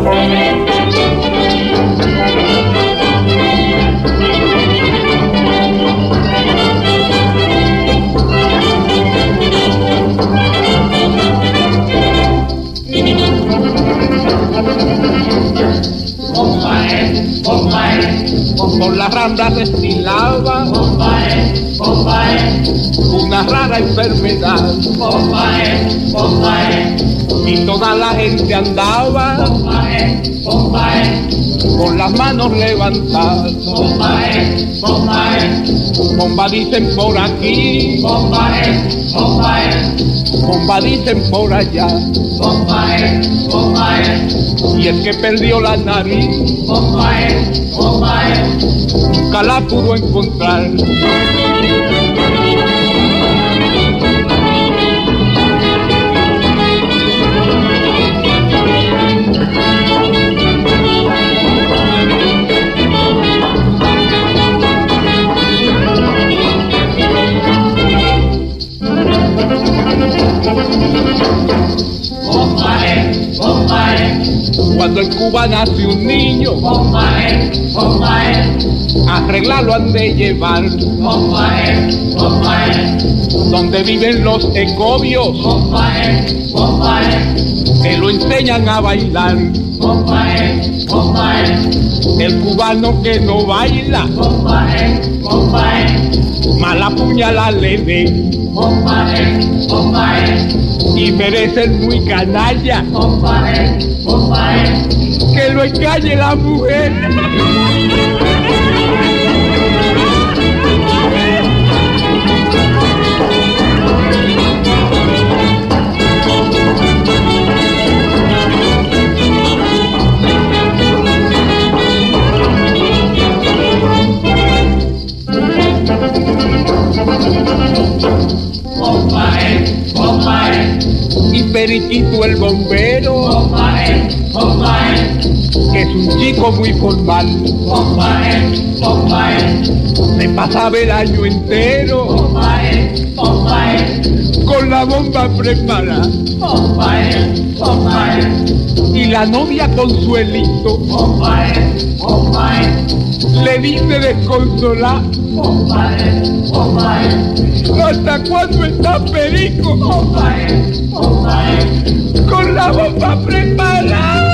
Por las ramblas destilaba una rara enfermedad, y toda la gente andaba con las manos levantadas. Bomba dicen por aquí, bomba dicen por allá, y es que perdió la nariz, nunca la pudo encontrar. Cuando en Cuba nace un niño, arreglarlo han de llevar donde viven los ecobios, que lo enseñan a bailar. El cubano que no baila, mala puñalada le dé, y merecen muy canalla que lo engañe la mujer. Y Periquito el bombero, que es un chico muy formal, se pasaba el año entero con la bomba preparada, y la novia Consuelito le dice desconsolar: ¿hasta cuándo está Perico con la bomba preparada?